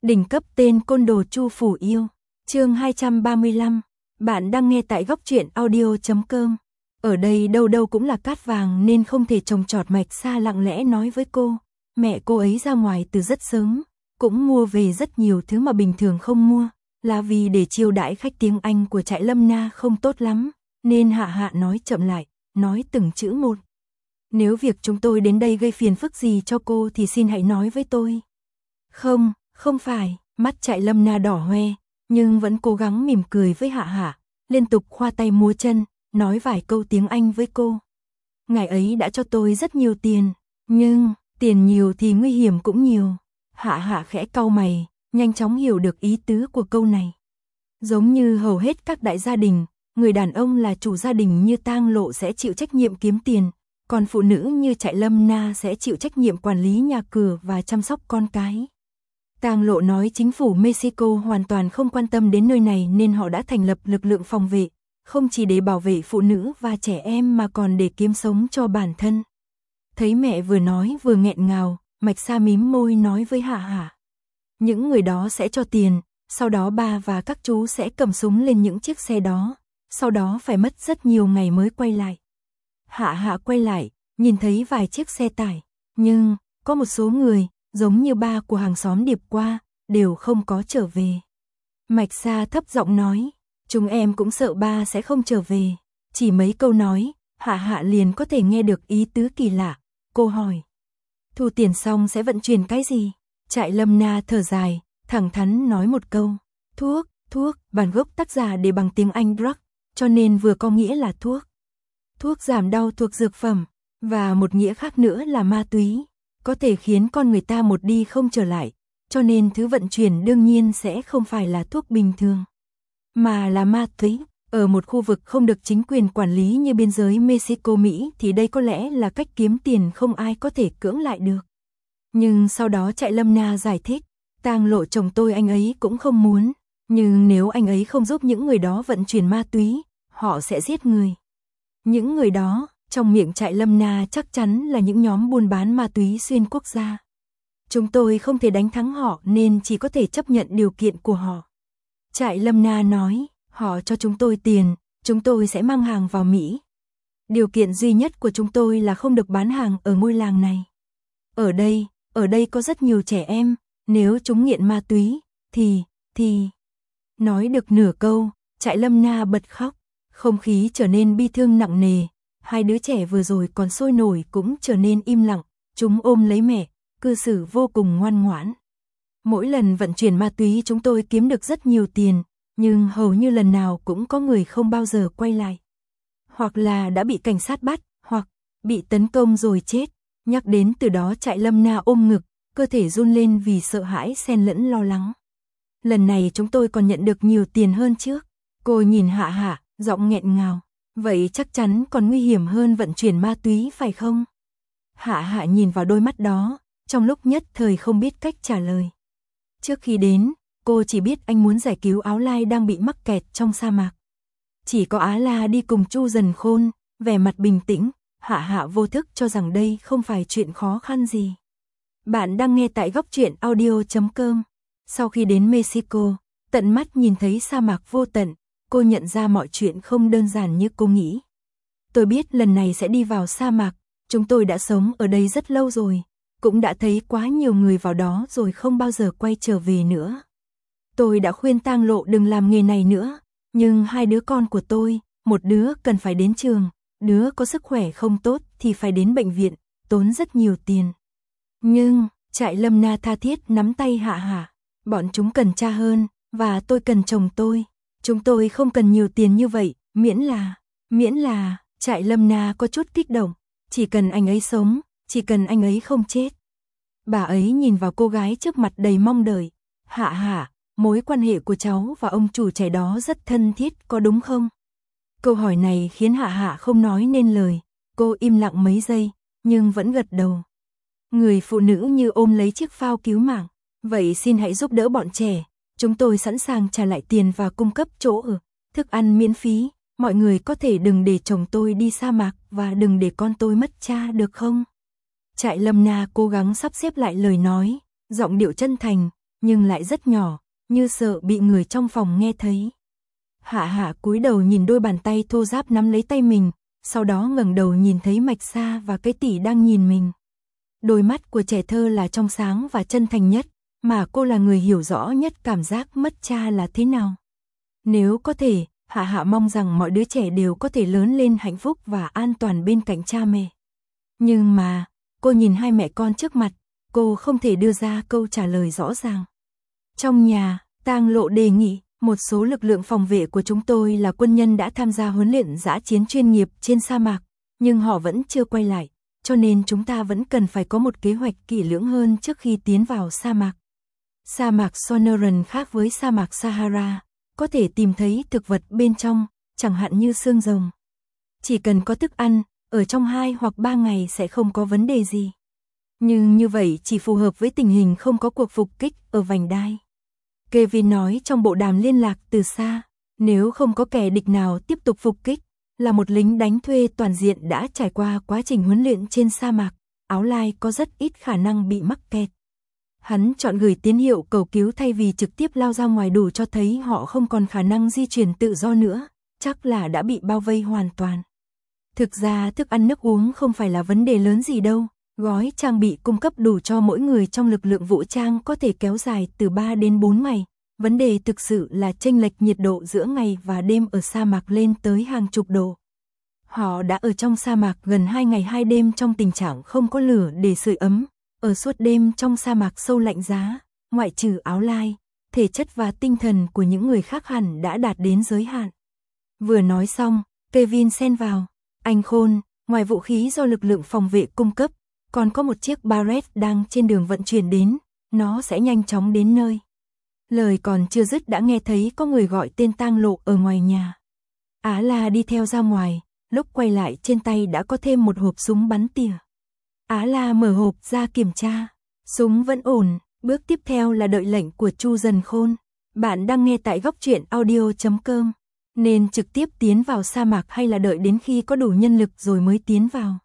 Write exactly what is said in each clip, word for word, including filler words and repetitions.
Đỉnh cấp tên côn đồ Chu Phủ Yêu. Chương hai trăm ba mươi lăm. Bạn đang nghe tại góc truyện audio chấm com. Ở đây đâu đâu cũng là cát vàng nên không thể trồng trọt. Mạch Sa lặng lẽ nói với cô, mẹ cô ấy ra ngoài từ rất sớm, cũng mua về rất nhiều thứ mà bình thường không mua, là vì để chiêu đãi khách. Tiếng Anh của Trại Lâm Na không tốt lắm, nên Hạ Hạ nói chậm lại, nói từng chữ một. Nếu việc chúng tôi đến đây gây phiền phức gì cho cô thì xin hãy nói với tôi. Không, không phải. Mắt Trại Lâm Na đỏ hoe, nhưng vẫn cố gắng mỉm cười với Hạ Hạ, liên tục khoa tay múa chân, nói vài câu tiếng Anh với cô. Ngài ấy đã cho tôi rất nhiều tiền, nhưng tiền nhiều thì nguy hiểm cũng nhiều. Hạ Hạ khẽ cau mày, nhanh chóng hiểu được ý tứ của câu này. Giống như hầu hết các đại gia đình, người đàn ông là chủ gia đình như Tang Lộ sẽ chịu trách nhiệm kiếm tiền, còn phụ nữ như Trại Lâm Na sẽ chịu trách nhiệm quản lý nhà cửa và chăm sóc con cái. Tang Lộ nói chính phủ Mexico hoàn toàn không quan tâm đến nơi này nên họ đã thành lập lực lượng phòng vệ, không chỉ để bảo vệ phụ nữ và trẻ em mà còn để kiếm sống cho bản thân. Thấy mẹ vừa nói vừa nghẹn ngào, Mạch Sa mím môi nói với Hạ Hạ. Những người đó sẽ cho tiền, sau đó ba và các chú sẽ cầm súng lên những chiếc xe đó, sau đó phải mất rất nhiều ngày mới quay lại. Hạ Hạ quay lại, nhìn thấy vài chiếc xe tải, nhưng có một số người, giống như ba của hàng xóm điệp qua, đều không có trở về. Mạch Sa thấp giọng nói, chúng em cũng sợ ba sẽ không trở về. Chỉ mấy câu nói, Hạ Hạ liền có thể nghe được ý tứ kỳ lạ. Cô hỏi, thu tiền xong sẽ vận chuyển cái gì? Trại Lâm Na thở dài, thẳng thắn nói một câu, thuốc, thuốc. Bản gốc tác giả để bằng tiếng Anh drug, cho nên vừa có nghĩa là thuốc. Thuốc giảm đau thuộc dược phẩm, và một nghĩa khác nữa là ma túy, có thể khiến con người ta một đi không trở lại, cho nên thứ vận chuyển đương nhiên sẽ không phải là thuốc bình thường, mà là ma túy. Ở một khu vực không được chính quyền quản lý như biên giới Mexico-Mỹ thì đây có lẽ là cách kiếm tiền không ai có thể cưỡng lại được. Nhưng sau đó Trại Lâm Na giải thích, Tang Lộ chồng tôi anh ấy cũng không muốn, nhưng nếu anh ấy không giúp những người đó vận chuyển ma túy, họ sẽ giết người. Những người đó, trong miệng Trại Lâm Na chắc chắn là những nhóm buôn bán ma túy xuyên quốc gia. Chúng tôi không thể đánh thắng họ nên chỉ có thể chấp nhận điều kiện của họ. Trại Lâm Na nói, họ cho chúng tôi tiền, chúng tôi sẽ mang hàng vào Mỹ. Điều kiện duy nhất của chúng tôi là không được bán hàng ở ngôi làng này. Ở đây, ở đây có rất nhiều trẻ em, nếu chúng nghiện ma túy, thì, thì... Nói được nửa câu, Trại Lâm Na bật khóc, không khí trở nên bi thương nặng nề. Hai đứa trẻ vừa rồi còn sôi nổi cũng trở nên im lặng, chúng ôm lấy mẹ, cư xử vô cùng ngoan ngoãn. Mỗi lần vận chuyển ma túy chúng tôi kiếm được rất nhiều tiền, nhưng hầu như lần nào cũng có người không bao giờ quay lại. Hoặc là đã bị cảnh sát bắt, hoặc bị tấn công rồi chết. Nhắc đến từ đó Trại Lâm Na ôm ngực, cơ thể run lên vì sợ hãi xen lẫn lo lắng. Lần này chúng tôi còn nhận được nhiều tiền hơn trước. Cô nhìn Hạ Hạ, giọng nghẹn ngào. Vậy chắc chắn còn nguy hiểm hơn vận chuyển ma túy phải không? Hạ Hạ nhìn vào đôi mắt đó, trong lúc nhất thời không biết cách trả lời. Trước khi đến, cô chỉ biết anh muốn giải cứu Áo Lai đang bị mắc kẹt trong sa mạc. Chỉ có Á La đi cùng Chu Dần Khôn, vẻ mặt bình tĩnh, Hạ Hạ vô thức cho rằng đây không phải chuyện khó khăn gì. Bạn đang nghe tại góc truyện audio chấm com. Sau khi đến Mexico, tận mắt nhìn thấy sa mạc vô tận, cô nhận ra mọi chuyện không đơn giản như cô nghĩ. Tôi biết lần này sẽ đi vào sa mạc, chúng tôi đã sống ở đây rất lâu rồi, cũng đã thấy quá nhiều người vào đó rồi không bao giờ quay trở về nữa. Tôi đã khuyên Tang Lộ đừng làm nghề này nữa, nhưng hai đứa con của tôi, một đứa cần phải đến trường, đứa có sức khỏe không tốt thì phải đến bệnh viện, tốn rất nhiều tiền. Nhưng, Trại Lâm Na tha thiết nắm tay Hạ Hạ, bọn chúng cần cha hơn, và tôi cần chồng tôi. Chúng tôi không cần nhiều tiền như vậy, miễn là, miễn là, Trại Lâm Na có chút kích động, chỉ cần anh ấy sống, chỉ cần anh ấy không chết. Bà ấy nhìn vào cô gái trước mặt đầy mong đợi. Hạ Hạ, mối quan hệ của cháu và ông chủ trẻ đó rất thân thiết có đúng không? Câu hỏi này khiến Hạ Hạ không nói nên lời, cô im lặng mấy giây, nhưng vẫn gật đầu. Người phụ nữ như ôm lấy chiếc phao cứu mạng, vậy xin hãy giúp đỡ bọn trẻ. Chúng tôi sẵn sàng trả lại tiền và cung cấp chỗ ở, thức ăn miễn phí. Mọi người có thể đừng để chồng tôi đi sa mạc và đừng để con tôi mất cha được không? Trại Lâm Na cố gắng sắp xếp lại lời nói, giọng điệu chân thành, nhưng lại rất nhỏ, như sợ bị người trong phòng nghe thấy. Hạ Hạ cúi đầu nhìn đôi bàn tay thô ráp nắm lấy tay mình, sau đó ngẩng đầu nhìn thấy Mạch Sa và cái tỷ đang nhìn mình. Đôi mắt của trẻ thơ là trong sáng và chân thành nhất, mà cô là người hiểu rõ nhất cảm giác mất cha là thế nào. Nếu có thể, Hạ Hạ mong rằng mọi đứa trẻ đều có thể lớn lên hạnh phúc và an toàn bên cạnh cha mẹ. Nhưng mà, cô nhìn hai mẹ con trước mặt, cô không thể đưa ra câu trả lời rõ ràng. Trong nhà, Tang Lộ đề nghị, một số lực lượng phòng vệ của chúng tôi là quân nhân đã tham gia huấn luyện dã chiến chuyên nghiệp trên sa mạc, nhưng họ vẫn chưa quay lại, cho nên chúng ta vẫn cần phải có một kế hoạch kỹ lưỡng hơn trước khi tiến vào sa mạc. Sa mạc Sonoran khác với sa mạc Sahara, có thể tìm thấy thực vật bên trong, chẳng hạn như xương rồng. Chỉ cần có thức ăn, ở trong hai hoặc ba ngày sẽ không có vấn đề gì. Nhưng như vậy chỉ phù hợp với tình hình không có cuộc phục kích ở vành đai. Kevin nói trong bộ đàm liên lạc từ xa, nếu không có kẻ địch nào tiếp tục phục kích, là một lính đánh thuê toàn diện đã trải qua quá trình huấn luyện trên sa mạc, Áo Lai có rất ít khả năng bị mắc kẹt. Hắn chọn gửi tín hiệu cầu cứu thay vì trực tiếp lao ra ngoài đủ cho thấy họ không còn khả năng di chuyển tự do nữa, chắc là đã bị bao vây hoàn toàn. Thực ra thức ăn nước uống không phải là vấn đề lớn gì đâu, gói trang bị cung cấp đủ cho mỗi người trong lực lượng vũ trang có thể kéo dài từ ba đến bốn ngày. Vấn đề thực sự là chênh lệch nhiệt độ giữa ngày và đêm ở sa mạc lên tới hàng chục độ. Họ đã ở trong sa mạc gần hai ngày hai đêm trong tình trạng không có lửa để sưởi ấm, ở suốt đêm trong sa mạc sâu lạnh giá, ngoại trừ Áo Lai, thể chất và tinh thần của những người khác hẳn đã đạt đến giới hạn. Vừa nói xong, Kevin xen vào, anh Khôn, ngoài vũ khí do lực lượng phòng vệ cung cấp, còn có một chiếc Barrett đang trên đường vận chuyển đến, nó sẽ nhanh chóng đến nơi. Lời còn chưa dứt đã nghe thấy có người gọi tên Tang Lộ ở ngoài nhà. Á La đi theo ra ngoài, lúc quay lại trên tay đã có thêm một hộp súng bắn tỉa. Á La mở hộp ra kiểm tra, súng vẫn ổn, bước tiếp theo là đợi lệnh của Chu Dần Khôn. Bạn đang nghe tại góc truyện audio chấm com, nên trực tiếp tiến vào sa mạc hay là đợi đến khi có đủ nhân lực rồi mới tiến vào.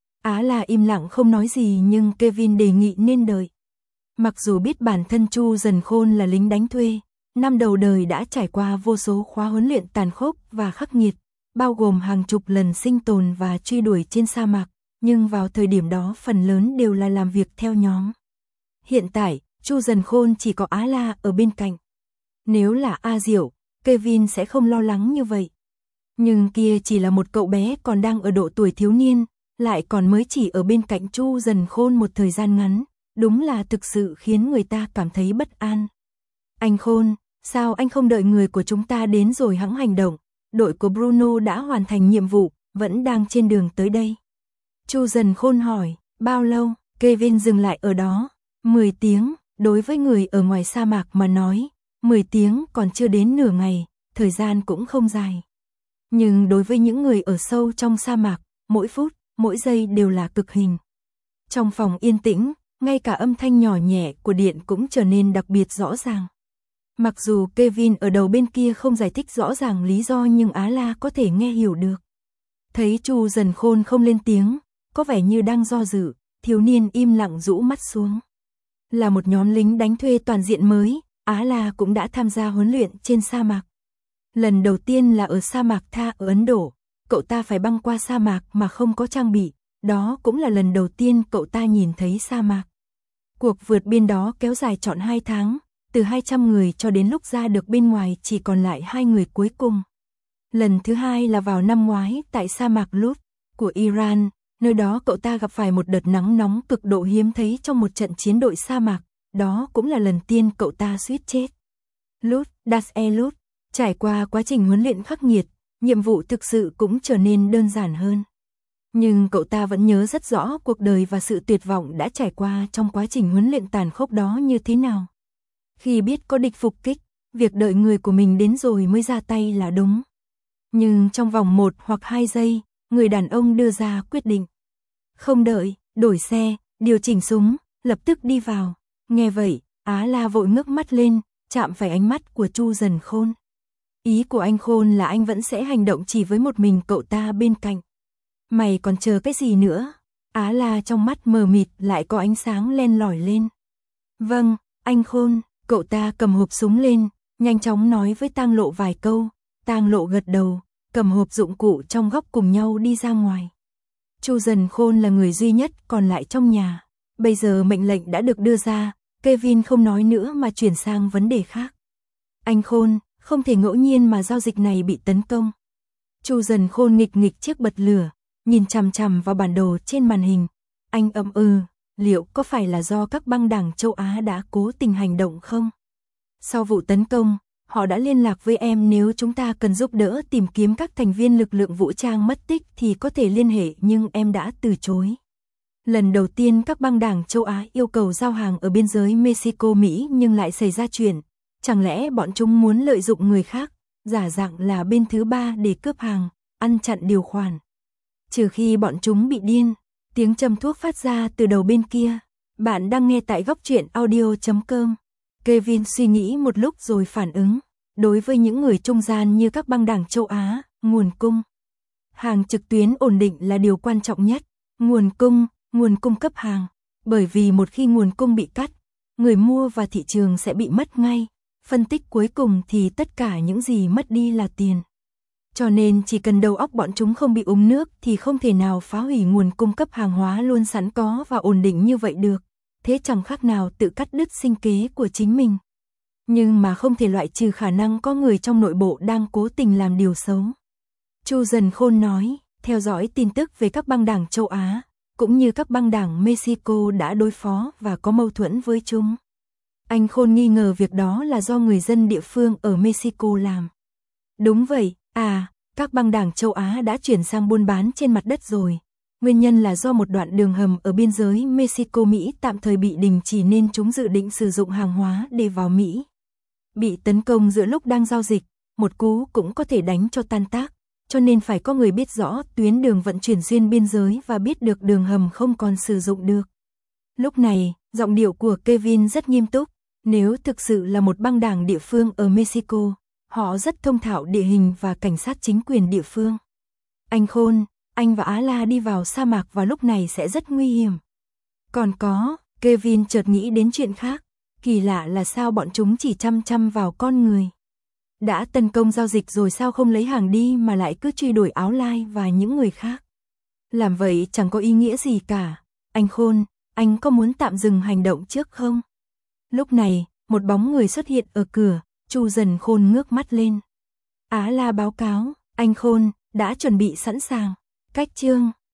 Á La im lặng không nói gì nhưng Kevin đề nghị nên đợi. Mặc dù biết bản thân Chu Dần Khôn là lính đánh thuê, năm đầu đời đã trải qua vô số khóa huấn luyện tàn khốc và khắc nghiệt, bao gồm hàng chục lần sinh tồn và truy đuổi trên sa mạc, nhưng vào thời điểm đó phần lớn đều là làm việc theo nhóm. Hiện tại, Chu Dần Khôn chỉ có Á La ở bên cạnh. Nếu là A Diệu, Kevin sẽ không lo lắng như vậy. Nhưng kia chỉ là một cậu bé còn đang ở độ tuổi thiếu niên, lại còn mới chỉ ở bên cạnh Chu Dần Khôn một thời gian ngắn, đúng là thực sự khiến người ta cảm thấy bất an. Anh Khôn, sao anh không đợi người của chúng ta đến rồi hẵng hành động? Đội của Bruno đã hoàn thành nhiệm vụ, vẫn đang trên đường tới đây. Chu Dần Khôn hỏi, bao lâu? Kevin dừng lại ở đó. mười tiếng, đối với người ở ngoài sa mạc mà nói, mười tiếng còn chưa đến nửa ngày, thời gian cũng không dài. Nhưng đối với những người ở sâu trong sa mạc, mỗi phút, mỗi giây đều là cực hình. Trong phòng yên tĩnh, ngay cả âm thanh nhỏ nhẹ của điện cũng trở nên đặc biệt rõ ràng. Mặc dù Kevin ở đầu bên kia không giải thích rõ ràng lý do nhưng Á La có thể nghe hiểu được. Thấy Chu Dần Khôn không lên tiếng, có vẻ như đang do dự, thiếu niên im lặng rũ mắt xuống. Là một nhóm lính đánh thuê toàn diện mới, Á La cũng đã tham gia huấn luyện trên sa mạc. Lần đầu tiên là ở sa mạc Tha ở Ấn Độ, cậu ta phải băng qua sa mạc mà không có trang bị, đó cũng là lần đầu tiên cậu ta nhìn thấy sa mạc. Cuộc vượt biên đó kéo dài trọn hai tháng, từ hai trăm người cho đến lúc ra được bên ngoài chỉ còn lại hai người cuối cùng. Lần thứ hai là vào năm ngoái tại sa mạc Lut của Iran, nơi đó cậu ta gặp phải một đợt nắng nóng cực độ hiếm thấy trong một trận chiến đội sa mạc, đó cũng là lần tiên cậu ta suýt chết. Lut, Das-e Lut, trải qua quá trình huấn luyện khắc nghiệt, nhiệm vụ thực sự cũng trở nên đơn giản hơn. Nhưng cậu ta vẫn nhớ rất rõ cuộc đời và sự tuyệt vọng đã trải qua trong quá trình huấn luyện tàn khốc đó như thế nào. Khi biết có địch phục kích, việc đợi người của mình đến rồi mới ra tay là đúng. Nhưng trong vòng một hoặc hai giây, người đàn ông đưa ra quyết định. Không đợi, đổi xe, điều chỉnh súng, lập tức đi vào. Nghe vậy, Á La vội ngước mắt lên, chạm phải ánh mắt của Chu Dần Khôn. Ý của anh Khôn là anh vẫn sẽ hành động chỉ với một mình cậu ta bên cạnh. Mày còn chờ cái gì nữa? Á La trong mắt mờ mịt lại có ánh sáng len lỏi lên. Vâng, anh Khôn, Cậu ta cầm hộp súng lên, nhanh chóng nói với Tang Lộ vài câu. Tang Lộ gật đầu, cầm hộp dụng cụ trong góc cùng nhau đi ra ngoài. Chu Dần Khôn là người duy nhất còn lại trong nhà. Bây giờ mệnh lệnh đã được đưa ra, Kevin không nói nữa mà chuyển sang vấn đề khác. Anh Khôn, không thể ngẫu nhiên mà giao dịch này bị tấn công. Chu Dần Khôn nghịch nghịch chiếc bật lửa, nhìn chằm chằm vào bản đồ trên màn hình. Anh ậm ừ, liệu có phải là do các băng đảng châu Á đã cố tình hành động không? Sau vụ tấn công, họ đã liên lạc với em, nếu chúng ta cần giúp đỡ tìm kiếm các thành viên lực lượng vũ trang mất tích thì có thể liên hệ, nhưng em đã từ chối. Lần đầu tiên các băng đảng châu Á yêu cầu giao hàng ở biên giới Mexico-Mỹ nhưng lại xảy ra chuyện. Chẳng lẽ bọn chúng muốn lợi dụng người khác, giả dạng là bên thứ ba để cướp hàng, ăn chặn điều khoản? Trừ khi bọn chúng bị điên. Tiếng châm thuốc phát ra từ đầu bên kia. Bạn đang nghe tại góc truyện audio chấm com. Kevin suy nghĩ một lúc rồi phản ứng. Đối với những người trung gian như các băng đảng châu Á, nguồn cung hàng trực tuyến ổn định là điều quan trọng nhất. Nguồn cung, nguồn cung cấp hàng. Bởi vì một khi nguồn cung bị cắt, người mua và thị trường sẽ bị mất ngay. Phân tích cuối cùng thì tất cả những gì mất đi là tiền. Cho nên chỉ cần đầu óc bọn chúng không bị uống nước thì không thể nào phá hủy nguồn cung cấp hàng hóa luôn sẵn có và ổn định như vậy được. Thế chẳng khác nào tự cắt đứt sinh kế của chính mình. Nhưng mà không thể loại trừ khả năng có người trong nội bộ đang cố tình làm điều xấu. Chu Dần Khôn nói, theo dõi tin tức về các băng đảng châu Á, cũng như các băng đảng Mexico đã đối phó và có mâu thuẫn với chúng. Anh Khôn nghi ngờ việc đó là do người dân địa phương ở Mexico làm. Đúng vậy, à, các băng đảng châu Á đã chuyển sang buôn bán trên mặt đất rồi. Nguyên nhân là do một đoạn đường hầm ở biên giới Mexico-Mỹ tạm thời bị đình chỉ nên chúng dự định sử dụng hàng hóa để vào Mỹ. Bị tấn công giữa lúc đang giao dịch, một cú cũng có thể đánh cho tan tác, cho nên phải có người biết rõ tuyến đường vận chuyển xuyên biên giới và biết được đường hầm không còn sử dụng được. Lúc này, giọng điệu của Kevin rất nghiêm túc. Nếu thực sự là một băng đảng địa phương ở Mexico, họ rất thông thạo địa hình và cảnh sát chính quyền địa phương. Anh Khôn, anh và Á La đi vào sa mạc vào lúc này sẽ rất nguy hiểm. Còn có, Kevin chợt nghĩ đến chuyện khác. Kỳ lạ là sao bọn chúng chỉ chăm chăm vào con người. Đã tấn công giao dịch rồi sao không lấy hàng đi mà lại cứ truy đuổi Áo Lai và những người khác. Làm vậy chẳng có ý nghĩa gì cả. Anh Khôn, anh có muốn tạm dừng hành động trước không? Lúc này, một bóng người xuất hiện ở cửa. Chu Dần Khôn ngước mắt lên. Á La báo cáo, anh Khôn, đã chuẩn bị sẵn sàng. Cách chương